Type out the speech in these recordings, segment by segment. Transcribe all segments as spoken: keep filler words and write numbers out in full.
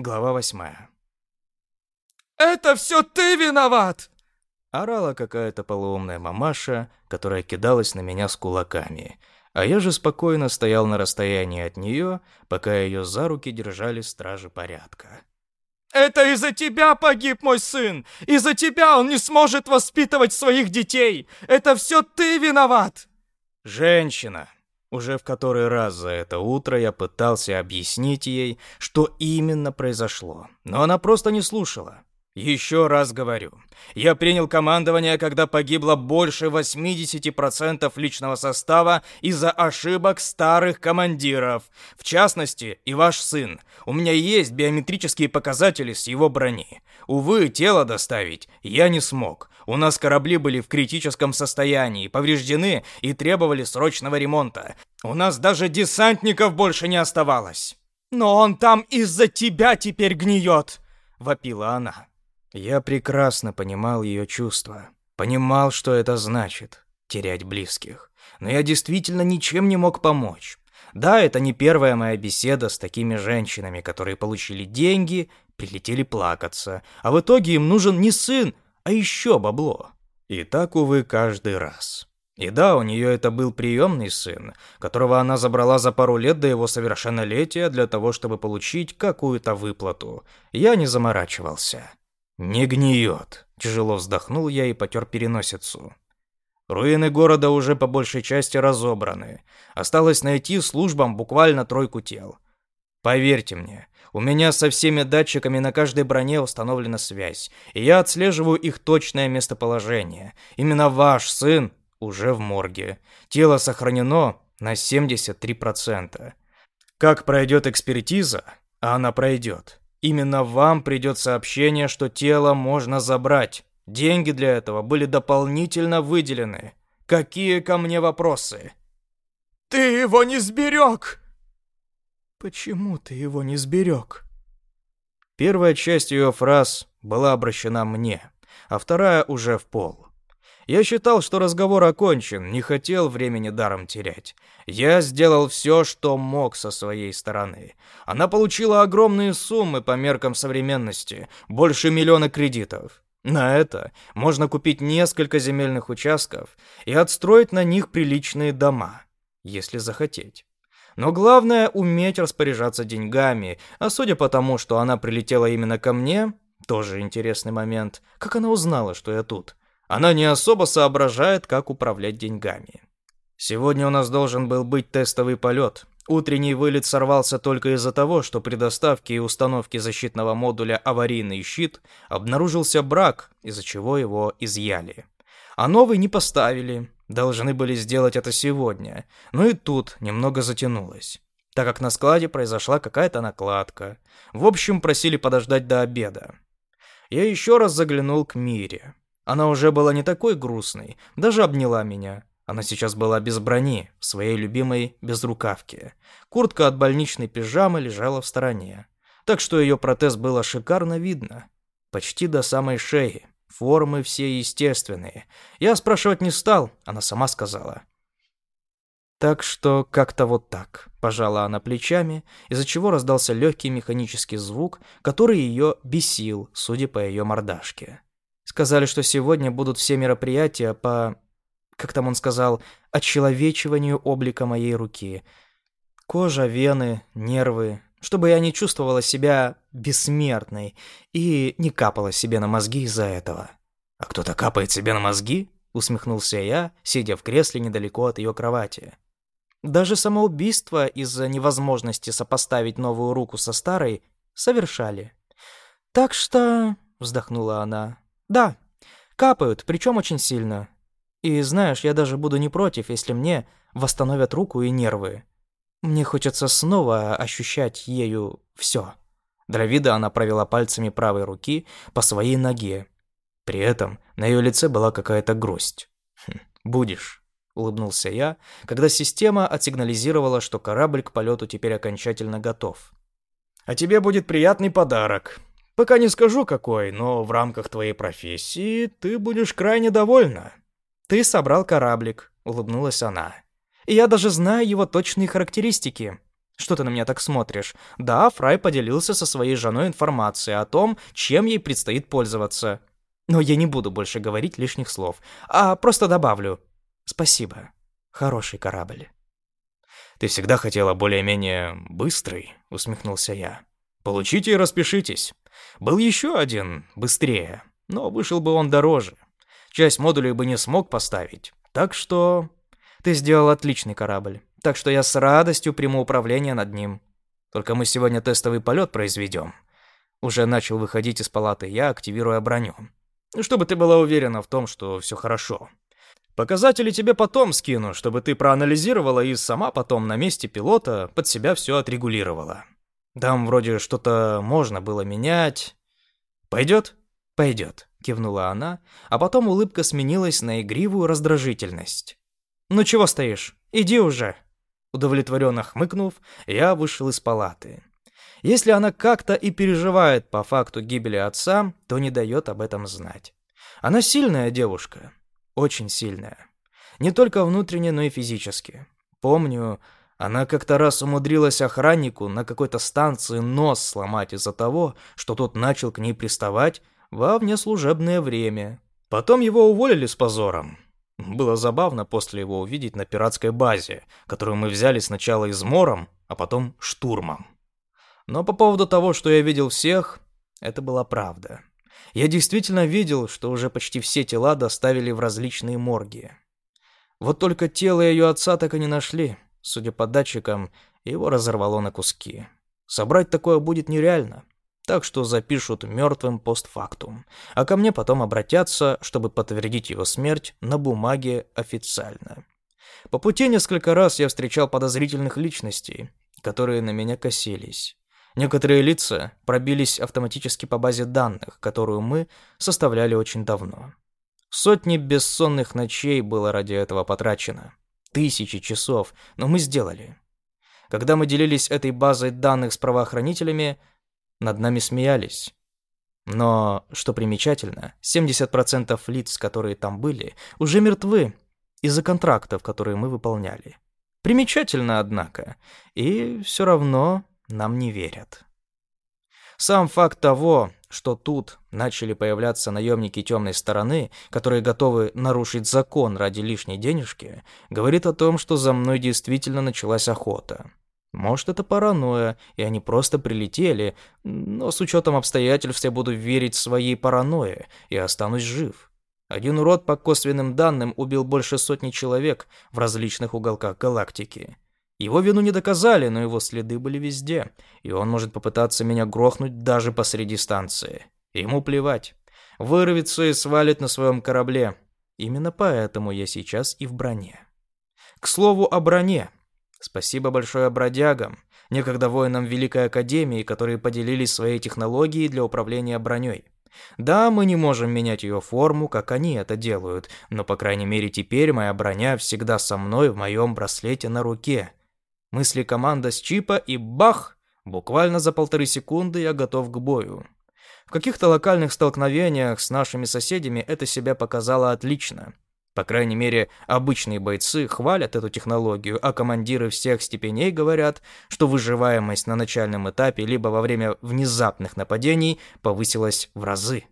Глава восьмая. «Это все ты виноват!» Орала какая-то полуумная мамаша, которая кидалась на меня с кулаками, а я же спокойно стоял на расстоянии от нее, пока ее за руки держали стражи порядка. «Это из-за тебя погиб мой сын! Из-за тебя он не сможет воспитывать своих детей! Это все ты виноват!» «Женщина!» Уже в который раз за это утро я пытался объяснить ей, что именно произошло, но она просто не слушала. Еще раз говорю, я принял командование, когда погибло больше восемьдесят процентов личного состава из-за ошибок старых командиров. В частности, и ваш сын. У меня есть биометрические показатели с его брони. Увы, тело доставить я не смог. У нас корабли были в критическом состоянии, повреждены и требовали срочного ремонта. У нас даже десантников больше не оставалось. «Но он там из-за тебя теперь гниет!» — вопила она. Я прекрасно понимал ее чувства. Понимал, что это значит — терять близких. Но я действительно ничем не мог помочь. Да, это не первая моя беседа с такими женщинами, которые получили деньги, прилетели плакаться, а в итоге им нужен не сын, а еще бабло. И так, увы, каждый раз. И да, у нее это был приемный сын, которого она забрала за пару лет до его совершеннолетия для того, чтобы получить какую-то выплату. Я не заморачивался. «Не гниет», — тяжело вздохнул я и потер переносицу. Руины города уже по большей части разобраны. Осталось найти службам буквально тройку тел. Поверьте мне, у меня со всеми датчиками на каждой броне установлена связь, и я отслеживаю их точное местоположение. Именно ваш сын уже в морге. Тело сохранено на семьдесят три процента. Как пройдет экспертиза, а она пройдет, именно вам придет сообщение, что тело можно забрать. Деньги для этого были дополнительно выделены. Какие ко мне вопросы? «Ты его не сберег!» «Почему ты его не сберег?» Первая часть ее фраз была обращена мне, а вторая уже в пол. Я считал, что разговор окончен, не хотел времени даром терять. Я сделал все, что мог со своей стороны. Она получила огромные суммы по меркам современности, больше миллиона кредитов. На это можно купить несколько земельных участков и отстроить на них приличные дома, если захотеть. Но главное — уметь распоряжаться деньгами, а судя по тому, что она прилетела именно ко мне, тоже интересный момент, как она узнала, что я тут. Она не особо соображает, как управлять деньгами. Сегодня у нас должен был быть тестовый полет. Утренний вылет сорвался только из-за того, что при доставке и установке защитного модуля «Аварийный щит» обнаружился брак, из-за чего его изъяли. А новый не поставили. Должны были сделать это сегодня. Но и тут немного затянулось, так как на складе произошла какая-то накладка. В общем, просили подождать до обеда. Я еще раз заглянул к Мире. Она уже была не такой грустной, даже обняла меня. Она сейчас была без брони, в своей любимой безрукавке. Куртка от больничной пижамы лежала в стороне. Так что ее протез было шикарно видно. Почти до самой шеи. Формы все естественные. Я спрашивать не стал, она сама сказала. Так что как-то вот так. Пожала она плечами, из-за чего раздался легкий механический звук, который ее бесил, судя по ее мордашке. Сказали, что сегодня будут все мероприятия по... Как там он сказал? Очеловечиванию облика моей руки. Кожа, вены, нервы. Чтобы я не чувствовала себя бессмертной и не капала себе на мозги из-за этого. «А кто-то капает себе на мозги?» — усмехнулся я, сидя в кресле недалеко от ее кровати. Даже самоубийство из-за невозможности сопоставить новую руку со старой совершали. «Так что...» — вздохнула она. «Да, капают, причем очень сильно. И знаешь, я даже буду не против, если мне восстановят руку и нервы. Мне хочется снова ощущать ею все». Для вида она провела пальцами правой руки по своей ноге. При этом на ее лице была какая-то грусть. «Хм, будешь», — улыбнулся я, когда система отсигнализировала, что корабль к полету теперь окончательно готов. «А тебе будет приятный подарок. Пока не скажу какой, но в рамках твоей профессии ты будешь крайне довольна». «Ты собрал кораблик», — улыбнулась она. «И я даже знаю его точные характеристики. Что ты на меня так смотришь? Да, Фрай поделился со своей женой информацией о том, чем ей предстоит пользоваться. Но я не буду больше говорить лишних слов, а просто добавлю. Спасибо. Хороший корабль. Ты всегда хотела более-менее быстрый, усмехнулся я. Получите и распишитесь. Был еще один, быстрее, но вышел бы он дороже. Часть модулей бы не смог поставить. Так что... Ты сделал отличный корабль. Так что я с радостью приму управление над ним. Только мы сегодня тестовый полет произведем. Уже начал выходить из палаты я, активируя броню. Чтобы ты была уверена в том, что все хорошо. Показатели тебе потом скину, чтобы ты проанализировала и сама потом на месте пилота под себя все отрегулировала. Там вроде что-то можно было менять. Пойдет? Пойдет, кивнула она, а потом улыбка сменилась на игривую раздражительность. Ну чего стоишь? Иди уже. Удовлетворенно хмыкнув, я вышел из палаты. Если она как-то и переживает по факту гибели отца, то не дает об этом знать. Она сильная девушка. Очень сильная. Не только внутренне, но и физически. Помню, она как-то раз умудрилась охраннику на какой-то станции нос сломать из-за того, что тот начал к ней приставать во внеслужебное время. Потом его уволили с позором. Было забавно после его увидеть на пиратской базе, которую мы взяли сначала измором, а потом штурмом. Но по поводу того, что я видел всех, это была правда. Я действительно видел, что уже почти все тела доставили в различные морги. Вот только тело ее отца так и не нашли. Судя по датчикам, его разорвало на куски. Собрать такое будет нереально. Так что запишут мертвым постфактум, а ко мне потом обратятся, чтобы подтвердить его смерть на бумаге официально. По пути несколько раз я встречал подозрительных личностей, которые на меня косились. Некоторые лица пробились автоматически по базе данных, которую мы составляли очень давно. Сотни бессонных ночей было ради этого потрачено. Тысячи часов, но мы сделали. Когда мы делились этой базой данных с правоохранителями, над нами смеялись. Но, что примечательно, семьдесят процентов лиц, которые там были, уже мертвы из-за контрактов, которые мы выполняли. Примечательно, однако, и все равно нам не верят. Сам факт того, что тут начали появляться наемники темной стороны, которые готовы нарушить закон ради лишней денежки, говорит о том, что за мной действительно началась охота. Может, это паранойя, и они просто прилетели, но с учетом обстоятельств я буду верить своей паранойе и останусь жив. Один урод, по косвенным данным, убил больше сотни человек в различных уголках галактики. Его вину не доказали, но его следы были везде, и он может попытаться меня грохнуть даже посреди станции. Ему плевать. Вырвется и свалит на своем корабле. Именно поэтому я сейчас и в броне. К слову о броне. Спасибо большое бродягам, некогда воинам Великой Академии, которые поделились своей технологией для управления броней. Да, мы не можем менять ее форму, как они это делают, но, по крайней мере, теперь моя броня всегда со мной в моем браслете на руке. Мысли команда с чипа и бах! Буквально за полторы секунды я готов к бою. В каких-то локальных столкновениях с нашими соседями это себя показало отлично. По крайней мере, обычные бойцы хвалят эту технологию, а командиры всех степеней говорят, что выживаемость на начальном этапе либо во время внезапных нападений повысилась в разы.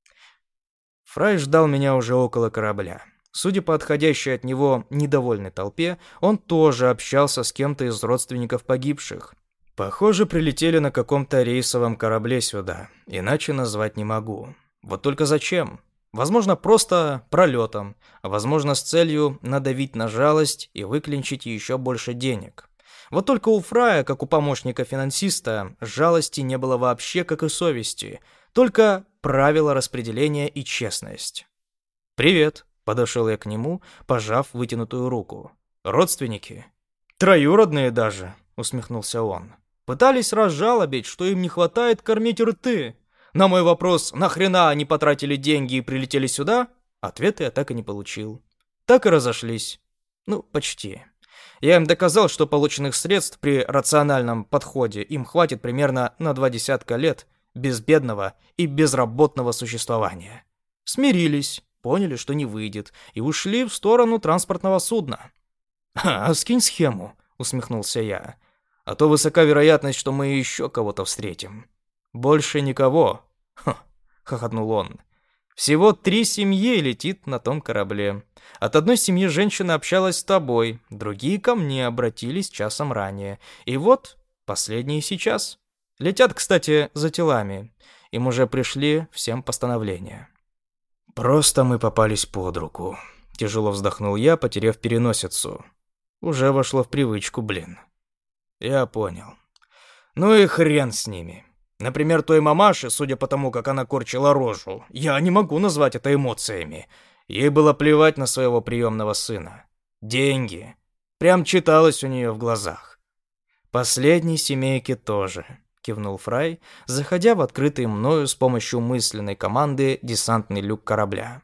Фрай ждал меня уже около корабля. Судя по отходящей от него недовольной толпе, он тоже общался с кем-то из родственников погибших. Похоже, прилетели на каком-то рейсовом корабле сюда, иначе назвать не могу. Вот только зачем? Возможно, просто пролетом, а возможно, с целью надавить на жалость и выклинчить еще больше денег. Вот только у Фрая, как у помощника финансиста, жалости не было вообще, как и совести, только правила распределения и честность. «Привет», — подошел я к нему, пожав вытянутую руку. «Родственники?» «Троюродные даже», — усмехнулся он. «Пытались разжалобить, что им не хватает кормить рты. На мой вопрос, нахрена они потратили деньги и прилетели сюда, ответа я так и не получил. Так и разошлись. Ну, почти. Я им доказал, что полученных средств при рациональном подходе им хватит примерно на два десятка лет безбедного и безработного существования. Смирились, поняли, что не выйдет, и ушли в сторону транспортного судна. «А, скинь схему», — усмехнулся я. А то высока вероятность, что мы еще кого-то встретим. Больше никого. Ха, хохотнул он. Всего три семьи летит на том корабле. От одной семьи женщина общалась с тобой, другие ко мне обратились часом ранее. И вот последние сейчас. Летят, кстати, за телами. Им уже пришли всем постановления. Просто мы попались под руку. Тяжело вздохнул я, потеряв переносицу. Уже вошло в привычку, блин. Я понял. Ну и хрен с ними. Например, той мамаше, судя по тому, как она корчила рожу, я не могу назвать это эмоциями. Ей было плевать на своего приемного сына. Деньги. Прям читалось у нее в глазах. Последней семейке тоже, кивнул Фрай, заходя в открытый мною с помощью мысленной команды десантный люк корабля.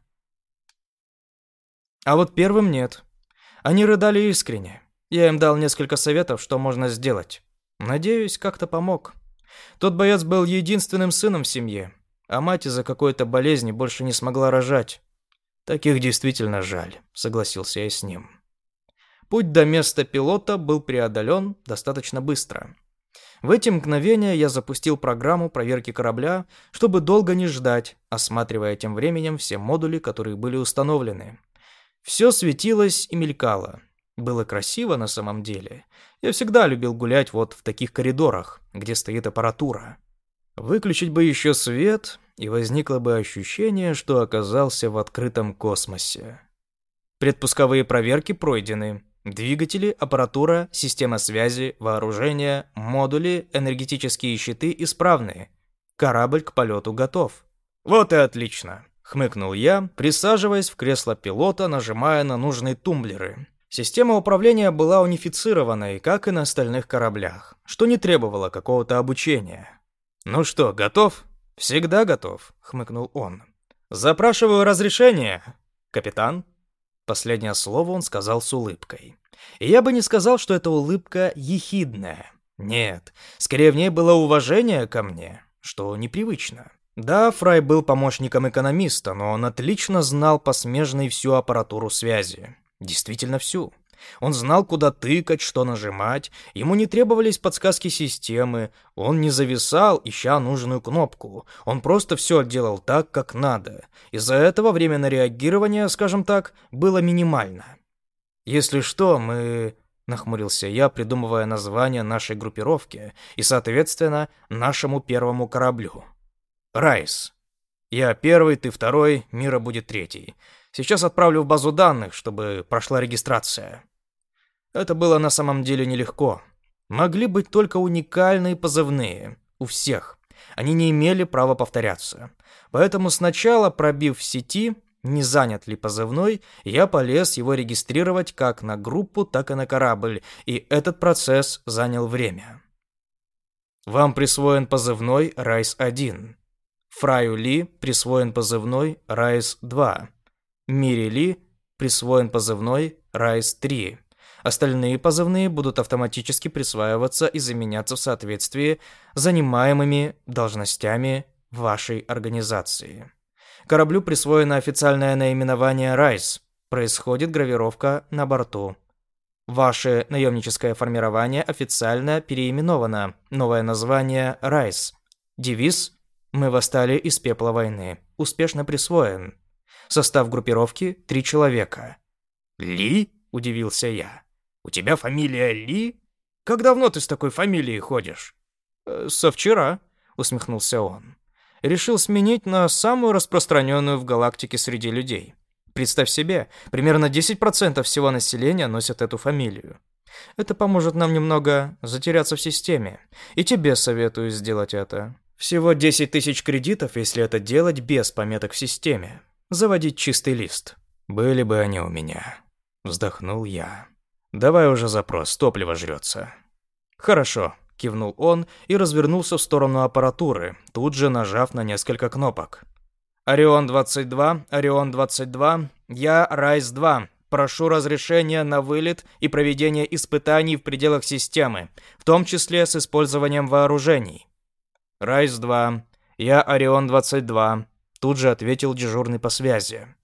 А вот первым нет. Они рыдали искренне. Я им дал несколько советов, что можно сделать. Надеюсь, как-то помог. Тот боец был единственным сыном в семье, а мать из-за какой-то болезни больше не смогла рожать. Таких действительно жаль, согласился я с ним. Путь до места пилота был преодолен достаточно быстро. В эти мгновения я запустил программу проверки корабля, чтобы долго не ждать, осматривая тем временем все модули, которые были установлены. Все светилось и мелькало. Было красиво на самом деле. Я всегда любил гулять вот в таких коридорах, где стоит аппаратура. Выключить бы еще свет, и возникло бы ощущение, что оказался в открытом космосе. Предпусковые проверки пройдены. Двигатели, аппаратура, система связи, вооружение, модули, энергетические щиты исправны. Корабль к полету готов. Вот и отлично, хмыкнул я, присаживаясь в кресло пилота, нажимая на нужные тумблеры. Система управления была унифицированной, как и на остальных кораблях, что не требовало какого-то обучения. «Ну что, готов?» «Всегда готов», — хмыкнул он. «Запрашиваю разрешение, капитан». Последнее слово он сказал с улыбкой. И я бы не сказал, что эта улыбка ехидная. Нет, скорее в ней было уважение ко мне, что непривычно. Да, Фрай был помощником экономиста, но он отлично знал по смежной всю аппаратуру связи. Действительно всю. Он знал, куда тыкать, что нажимать, ему не требовались подсказки системы, он не зависал, ища нужную кнопку, он просто все делал так, как надо. Из-за этого время на реагирование, скажем так, было минимально. «Если что, мы...» — нахмурился я, придумывая название нашей группировки и, соответственно, нашему первому кораблю. «Райс. Я первый, ты второй, Мира будет третий. Сейчас отправлю в базу данных, чтобы прошла регистрация». Это было на самом деле нелегко. Могли быть только уникальные позывные. У всех. Они не имели права повторяться. Поэтому сначала, пробив в сети, не занят ли позывной, я полез его регистрировать как на группу, так и на корабль, и этот процесс занял время. Вам присвоен позывной Райс один. Фраю Ли присвоен позывной Райс два. Мире Ли присвоен позывной Райс три. Остальные позывные будут автоматически присваиваться и заменяться в соответствии с занимаемыми должностями вашей организации. Кораблю присвоено официальное наименование «Райс». Происходит гравировка на борту. Ваше наемническое формирование официально переименовано. Новое название «Райс». Девиз «Мы восстали из пепла войны». Успешно присвоен. Состав группировки – три человека. «Ли?» – удивился я. «У тебя фамилия Ли? Как давно ты с такой фамилией ходишь?» «Э, «Со вчера», — усмехнулся он. «Решил сменить на самую распространенную в галактике среди людей. Представь себе, примерно десять процентов всего населения носят эту фамилию. Это поможет нам немного затеряться в системе. И тебе советую сделать это. Всего десять тысяч кредитов, если это делать без пометок в системе. Заводить чистый лист. Были бы они у меня», — вздохнул я. «Давай уже запрос, топливо жрется». «Хорошо», — кивнул он и развернулся в сторону аппаратуры, тут же нажав на несколько кнопок. «Орион двадцать два, Орион двадцать два, я Райс два. Прошу разрешения на вылет и проведение испытаний в пределах системы, в том числе с использованием вооружений». «Райс два, я Орион двадцать два», — тут же ответил дежурный по связи.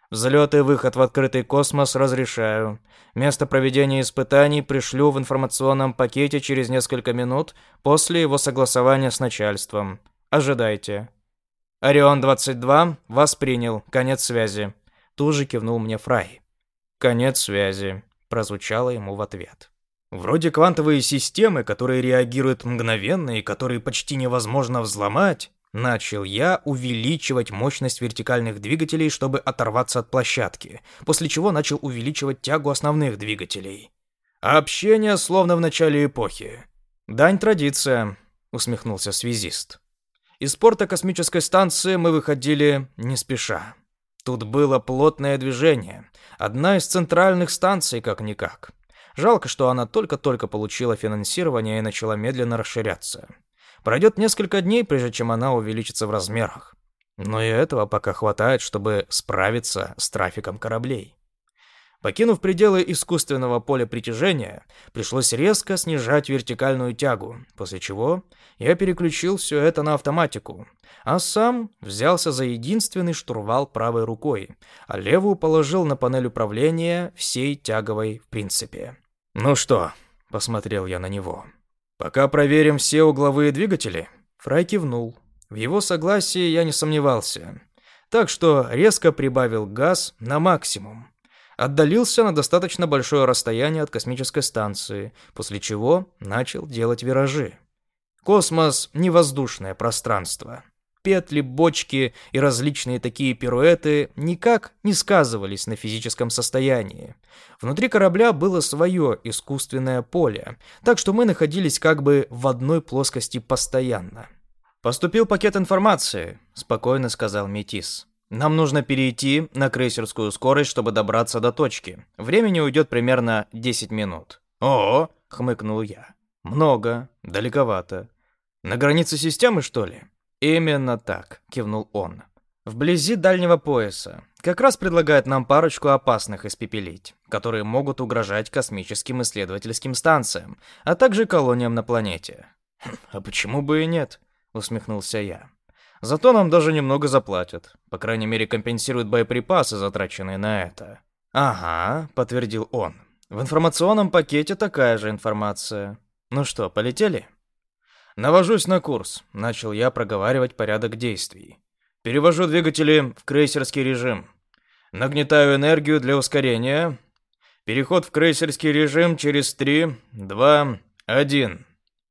Взлет и выход в открытый космос разрешаю. Место проведения испытаний пришлю в информационном пакете через несколько минут после его согласования с начальством. Ожидайте. Орион-двадцать два вас принял. Конец связи. Тут же кивнул мне Фрай. Конец связи. Прозвучало ему в ответ. Вроде квантовые системы, которые реагируют мгновенно и которые почти невозможно взломать. Начал я увеличивать мощность вертикальных двигателей, чтобы оторваться от площадки, после чего начал увеличивать тягу основных двигателей. Общение словно в начале эпохи. «Дань традиция», — усмехнулся связист. Из порта космической станции мы выходили не спеша. Тут было плотное движение, одна из центральных станций как-никак. Жалко, что она только-только получила финансирование и начала медленно расширяться. Пройдет несколько дней, прежде чем она увеличится в размерах. Но и этого пока хватает, чтобы справиться с трафиком кораблей. Покинув пределы искусственного поля притяжения, пришлось резко снижать вертикальную тягу, после чего я переключил все это на автоматику, а сам взялся за единственный штурвал правой рукой, а левую положил на панель управления всей тяговой в принципе. «Ну что?» — посмотрел я на него. «Пока проверим все угловые двигатели?» Фрай кивнул. В его согласии я не сомневался. Так что резко прибавил газ на максимум. Отдалился на достаточно большое расстояние от космической станции, после чего начал делать виражи. Космос — не воздушное пространство. Петли, бочки и различные такие пируэты никак не сказывались на физическом состоянии. Внутри корабля было свое искусственное поле, так что мы находились как бы в одной плоскости постоянно. «Поступил пакет информации», — спокойно сказал Метис. «Нам нужно перейти на крейсерскую скорость, чтобы добраться до точки. Времени уйдет примерно десять минут». «О!» — хмыкнул я. «Много, далековато. На границе системы, что ли?» «Именно так», — кивнул он. «Вблизи дальнего пояса. Как раз предлагает нам парочку опасных испепелить, которые могут угрожать космическим исследовательским станциям, а также колониям на планете». «А почему бы и нет?» — усмехнулся я. «Зато нам даже немного заплатят. По крайней мере, компенсируют боеприпасы, затраченные на это». «Ага», — подтвердил он. «В информационном пакете такая же информация. Ну что, полетели?» «Навожусь на курс», — начал я проговаривать порядок действий. «Перевожу двигатели в крейсерский режим. Нагнетаю энергию для ускорения. Переход в крейсерский режим через три, два, один».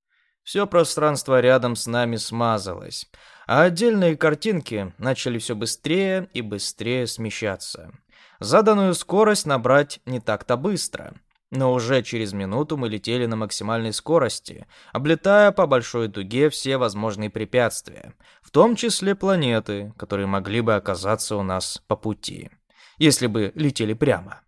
Все пространство рядом с нами смазалось, а отдельные картинки начали все быстрее и быстрее смещаться. Заданную скорость набрать не так-то быстро. Но уже через минуту мы летели на максимальной скорости, облетая по большой дуге все возможные препятствия, в том числе планеты, которые могли бы оказаться у нас по пути, если бы летели прямо.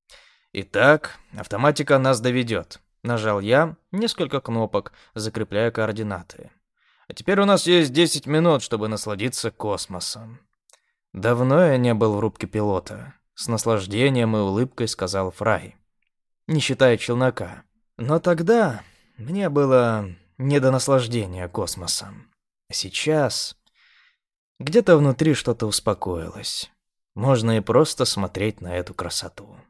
«Итак, автоматика нас доведет», — нажал я несколько кнопок, закрепляя координаты. «А теперь у нас есть десять минут, чтобы насладиться космосом». «Давно я не был в рубке пилота», — с наслаждением и улыбкой сказал Фрай. Не считая челнока. Но тогда мне было не до наслаждения космосом. Сейчас где-то внутри что-то успокоилось. Можно и просто смотреть на эту красоту.